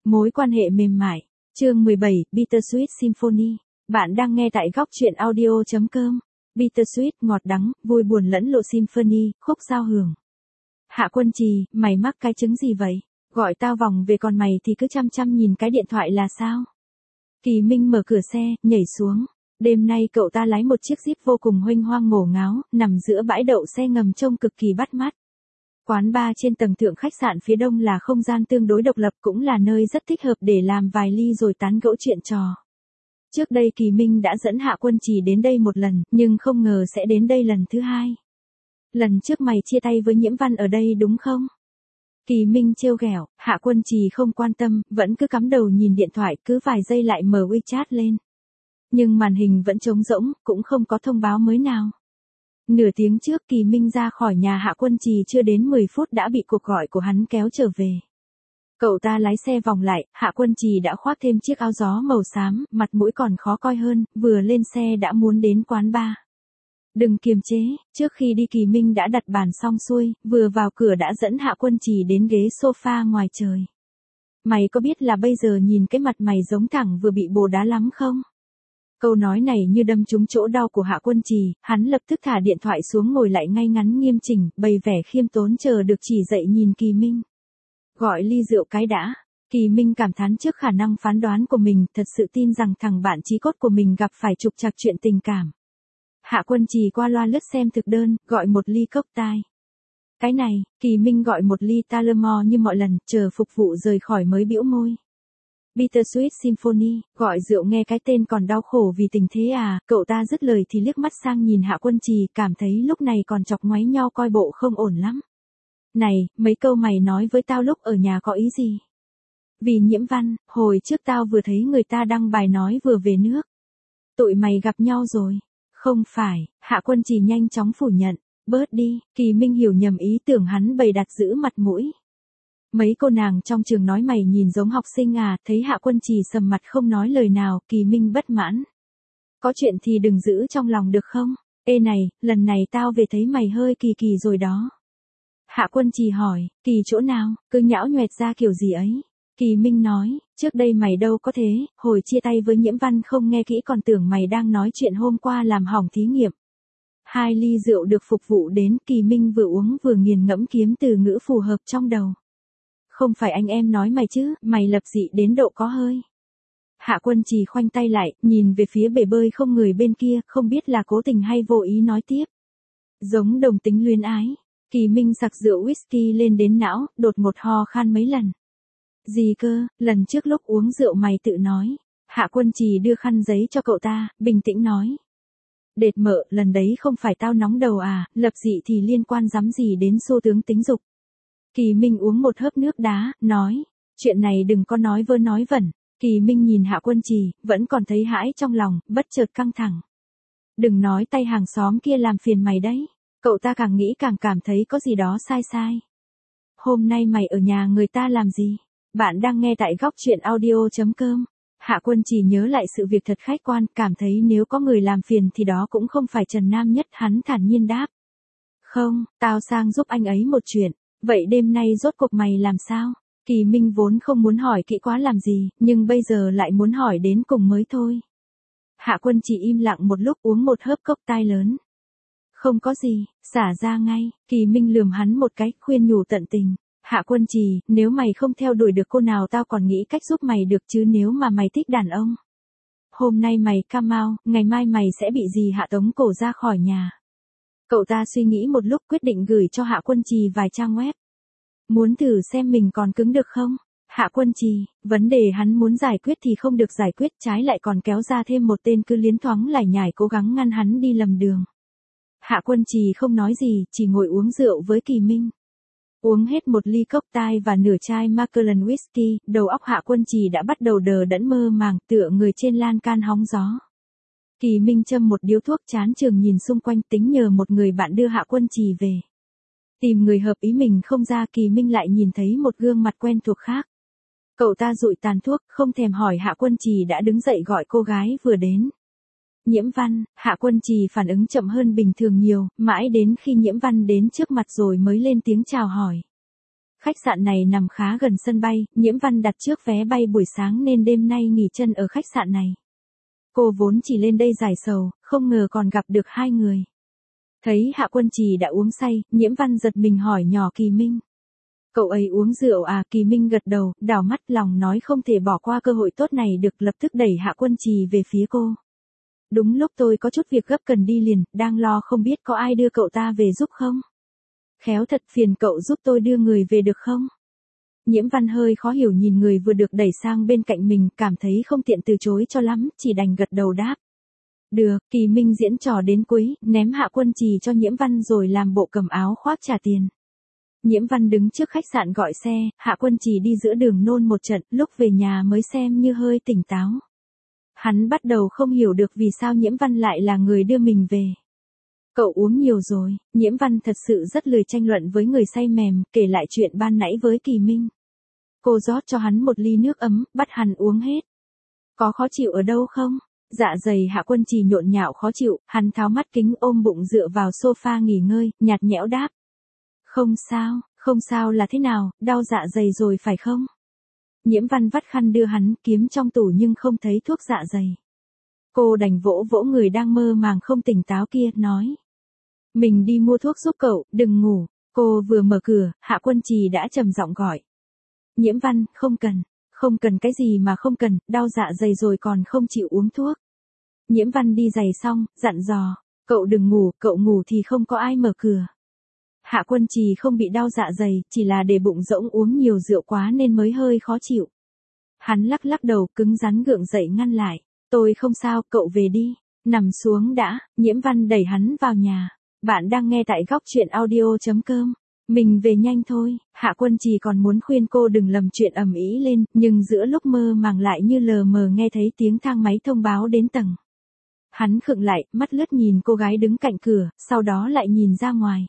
Mối quan hệ mềm mại. Chương 17, Bittersweet Symphony. Bạn đang nghe tại góc truyện audio.com. Bittersweet, ngọt đắng, vui buồn lẫn lộ symphony, khúc giao hưởng. Hạ Quân Trì, mày mắc cái chứng gì vậy? Gọi tao vòng về còn mày thì cứ chăm chăm nhìn cái điện thoại là sao? Kỳ Minh mở cửa xe, nhảy xuống. Đêm nay cậu ta lái một chiếc Jeep vô cùng huênh hoang ngổ ngáo, nằm giữa bãi đậu xe ngầm trông cực kỳ bắt mắt. Quán bar trên tầng thượng khách sạn phía đông là không gian tương đối độc lập, cũng là nơi rất thích hợp để làm vài ly rồi tán gẫu chuyện trò. Trước đây Kỳ Minh đã dẫn Hạ Quân Trì đến đây một lần, nhưng không ngờ sẽ đến đây lần thứ hai. Lần trước mày chia tay với Nhiễm Văn ở đây đúng không? Kỳ Minh trêu ghẹo. Hạ Quân Trì không quan tâm, vẫn cứ cắm đầu nhìn điện thoại, cứ vài giây lại mở WeChat lên. Nhưng màn hình vẫn trống rỗng, cũng không có thông báo mới nào. Nửa tiếng trước Kỳ Minh ra khỏi nhà Hạ Quân Trì chưa đến 10 phút đã bị cuộc gọi của hắn kéo trở về. Cậu ta lái xe vòng lại, Hạ Quân Trì đã khoác thêm chiếc áo gió màu xám, mặt mũi còn khó coi hơn, vừa lên xe đã muốn đến quán bar. Đừng kiềm chế, trước khi đi Kỳ Minh đã đặt bàn xong xuôi, vừa vào cửa đã dẫn Hạ Quân Trì đến ghế sofa ngoài trời. Mày có biết là bây giờ nhìn cái mặt mày giống thẳng vừa bị bồ đá lắm không? Câu nói này như đâm trúng chỗ đau của Hạ Quân Trì, hắn lập tức thả điện thoại xuống ngồi lại ngay ngắn nghiêm chỉnh, bày vẻ khiêm tốn chờ được chỉ dạy nhìn Kỳ Minh. Gọi ly rượu cái đã. Kỳ Minh cảm thán trước khả năng phán đoán của mình, thật sự tin rằng thằng bạn chí cốt của mình gặp phải trục trặc chuyện tình cảm. Hạ Quân Trì qua loa lướt xem thực đơn, gọi một ly cocktail. Cái này, Kỳ Minh gọi một ly Talamore như mọi lần, chờ phục vụ rời khỏi mới bĩu môi. Bittersweet Symphony, gọi rượu nghe cái tên còn đau khổ vì tình thế à, cậu ta dứt lời thì liếc mắt sang nhìn Hạ Quân Trì, cảm thấy lúc này còn chọc ngoáy nhau coi bộ không ổn lắm. Này, mấy câu mày nói với tao lúc ở nhà có ý gì? Vì Nhiễm Văn, hồi trước tao vừa thấy người ta đăng bài nói vừa về nước. Tụi mày gặp nhau rồi. Không phải, Hạ Quân Trì nhanh chóng phủ nhận. Bớt đi, Kỳ Minh hiểu nhầm ý tưởng hắn bày đặt giữ mặt mũi. Mấy cô nàng trong trường nói mày nhìn giống học sinh à, thấy Hạ Quân Trì sầm mặt không nói lời nào, Kỳ Minh bất mãn. Có chuyện thì đừng giữ trong lòng được không? Ê này, lần này tao về thấy mày hơi kỳ kỳ rồi đó. Hạ Quân Trì hỏi, kỳ chỗ nào, cứ nhão nhoẹt ra kiểu gì ấy. Kỳ Minh nói, trước đây mày đâu có thế, hồi chia tay với Nhiễm Văn không nghe kỹ còn tưởng mày đang nói chuyện hôm qua làm hỏng thí nghiệm. 2 ly rượu được phục vụ đến, Kỳ Minh vừa uống vừa nghiền ngẫm kiếm từ ngữ phù hợp trong đầu. Không phải anh em nói mày chứ, mày lập dị đến độ có hơi. Hạ Quân Trì khoanh tay lại, nhìn về phía bể bơi không người bên kia, không biết là cố tình hay vô ý nói tiếp. Giống đồng tính luyến ái. Kỳ Minh sặc rượu whisky lên đến não, đột ngột ho khan mấy lần. Gì cơ, lần trước lúc uống rượu mày tự nói. Hạ Quân Trì đưa khăn giấy cho cậu ta, bình tĩnh nói. Đệt mợ, lần đấy không phải tao nóng đầu à, lập dị thì liên quan dám gì đến xu tướng tính dục. Kỳ Minh uống một hớp nước đá, nói, chuyện này đừng có nói vơ nói vẩn. Kỳ Minh nhìn Hạ Quân Trì, vẫn còn thấy hãi trong lòng, bất chợt căng thẳng. Đừng nói tay hàng xóm kia làm phiền mày đấy. Cậu ta càng nghĩ càng cảm thấy có gì đó sai sai. Hôm nay mày ở nhà người ta làm gì? Bạn đang nghe tại góc truyện audio.com. Hạ Quân Trì nhớ lại sự việc thật khách quan, cảm thấy nếu có người làm phiền thì đó cũng không phải Trần Nam Nhất, hắn thản nhiên đáp. Không, tao sang giúp anh ấy một chuyện. Vậy đêm nay rốt cuộc mày làm sao? Kỳ Minh vốn không muốn hỏi kỹ quá làm gì, nhưng bây giờ lại muốn hỏi đến cùng mới thôi. Hạ Quân Trì im lặng một lúc uống một hớp cocktail lớn. Không có gì, xả ra ngay. Kỳ Minh lườm hắn một cái, khuyên nhủ tận tình. Hạ Quân Trì, nếu mày không theo đuổi được cô nào tao còn nghĩ cách giúp mày được chứ nếu mà mày thích đàn ông. Hôm nay mày come out, ngày mai mày sẽ bị gì hạ tống cổ ra khỏi nhà. Cậu ta suy nghĩ một lúc quyết định gửi cho Hạ Quân Trì vài trang web. Muốn thử xem mình còn cứng được không? Hạ Quân Trì, vấn đề hắn muốn giải quyết thì không được giải quyết, trái lại còn kéo ra thêm một tên cứ liến thoáng lải nhải cố gắng ngăn hắn đi lầm đường. Hạ Quân Trì không nói gì, chỉ ngồi uống rượu với Kỳ Minh. Uống hết một ly cocktail và nửa chai Macallan whisky, đầu óc Hạ Quân Trì đã bắt đầu đờ đẫn mơ màng, tựa người trên lan can hóng gió. Kỳ Minh châm một điếu thuốc chán chường nhìn xung quanh, tính nhờ một người bạn đưa Hạ Quân Trì về. Tìm người hợp ý mình không ra, Kỳ Minh lại nhìn thấy một gương mặt quen thuộc khác. Cậu ta dụi tàn thuốc, không thèm hỏi Hạ Quân Trì đã đứng dậy gọi cô gái vừa đến. Nhiễm Văn. Hạ Quân Trì phản ứng chậm hơn bình thường nhiều, mãi đến khi Nhiễm Văn đến trước mặt rồi mới lên tiếng chào hỏi. Khách sạn này nằm khá gần sân bay, Nhiễm Văn đặt trước vé bay buổi sáng nên đêm nay nghỉ chân ở khách sạn này. Cô vốn chỉ lên đây giải sầu, không ngờ còn gặp được hai người. Thấy Hạ Quân Trì đã uống say, Nhiễm Văn giật mình hỏi nhỏ Kỳ Minh. Cậu ấy uống rượu à? Kỳ Minh gật đầu, đảo mắt lòng nói không thể bỏ qua cơ hội tốt này được, lập tức đẩy Hạ Quân Trì về phía cô. Đúng lúc tôi có chút việc gấp cần đi liền, đang lo không biết có ai đưa cậu ta về giúp không? Khéo thật, phiền cậu giúp tôi đưa người về được không? Nhiễm Văn hơi khó hiểu nhìn người vừa được đẩy sang bên cạnh mình, cảm thấy không tiện từ chối cho lắm, chỉ đành gật đầu đáp. Được, Kỳ Minh diễn trò đến cuối, ném Hạ Quân Trì cho Nhiễm Văn rồi làm bộ cầm áo khoác trả tiền. Nhiễm Văn đứng trước khách sạn gọi xe, Hạ Quân Trì đi giữa đường nôn một trận, lúc về nhà mới xem như hơi tỉnh táo. Hắn bắt đầu không hiểu được vì sao Nhiễm Văn lại là người đưa mình về. Cậu uống nhiều rồi, Nhiễm Văn thật sự rất lười tranh luận với người say mềm, kể lại chuyện ban nãy với Kỳ Minh. Cô rót cho hắn một ly nước ấm, bắt hắn uống hết. Có khó chịu ở đâu không? Dạ dày Hạ Quân Trì nhộn nhạo khó chịu, hắn tháo mắt kính ôm bụng dựa vào sofa nghỉ ngơi, nhạt nhẽo đáp. Không sao là thế nào, đau dạ dày rồi phải không? Nhiễm Văn vắt khăn đưa hắn, kiếm trong tủ nhưng không thấy thuốc dạ dày. Cô đành vỗ vỗ người đang mơ màng không tỉnh táo kia, nói. Mình đi mua thuốc giúp cậu, đừng ngủ. Cô vừa mở cửa, Hạ Quân Trì đã trầm giọng gọi. Nhiễm Văn, không cần cái gì mà không cần, đau dạ dày rồi còn không chịu uống thuốc. Nhiễm Văn đi giày xong, dặn dò, cậu đừng ngủ, cậu ngủ thì không có ai mở cửa. Hạ Quân Trì không bị đau dạ dày, chỉ là để bụng rỗng uống nhiều rượu quá nên mới hơi khó chịu. Hắn lắc đầu cứng rắn gượng dậy ngăn lại. Tôi không sao, cậu về đi. Nằm xuống đã, Nhiễm Văn đẩy hắn vào nhà. Bạn đang nghe tại góc truyện audio.com. Mình về nhanh thôi. Hạ Quân Trì còn muốn khuyên cô đừng lầm chuyện ầm ĩ lên, nhưng giữa lúc mơ màng lại như lờ mờ nghe thấy tiếng thang máy thông báo đến tầng. Hắn khựng lại, mắt lướt nhìn cô gái đứng cạnh cửa, sau đó lại nhìn ra ngoài.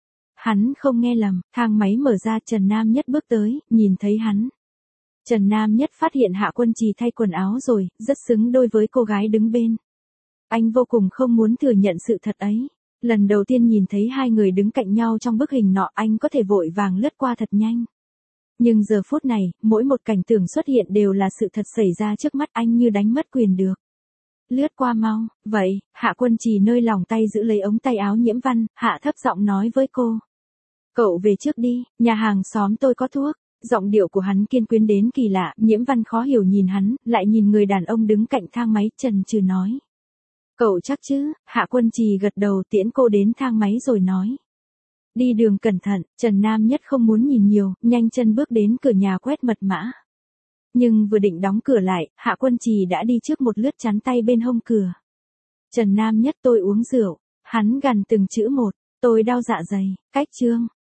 Hắn không nghe lầm, thang máy mở ra, Trần Nam Nhất bước tới, nhìn thấy hắn. Trần Nam Nhất phát hiện Hạ Quân Trì thay quần áo rồi, rất xứng đôi với cô gái đứng bên. Anh vô cùng không muốn thừa nhận sự thật ấy. Lần đầu tiên nhìn thấy hai người đứng cạnh nhau trong bức hình nọ, anh có thể vội vàng lướt qua thật nhanh. Nhưng giờ phút này, mỗi một cảnh tượng xuất hiện đều là sự thật xảy ra trước mắt anh, như đánh mất quyền được. Lướt qua mau, vậy, Hạ Quân Trì nơi lòng tay giữ lấy ống tay áo Nhiễm Văn, hạ thấp giọng nói với cô. Cậu về trước đi, nhà hàng xóm tôi có thuốc. Giọng điệu của hắn kiên quyết đến kỳ lạ, Nhiễm Văn khó hiểu nhìn hắn, lại nhìn người đàn ông đứng cạnh thang máy, chần chừ nói. Cậu chắc chứ? Hạ Quân Trì gật đầu tiễn cô đến thang máy rồi nói. Đi đường cẩn thận, Trần Nam Nhất không muốn nhìn nhiều, nhanh chân bước đến cửa nhà quét mật mã. Nhưng vừa định đóng cửa lại, Hạ Quân Trì đã đi trước một lướt chắn tay bên hông cửa. Trần Nam Nhất, tôi uống rượu. Hắn gằn từng chữ một, tôi đau dạ dày, cách chương.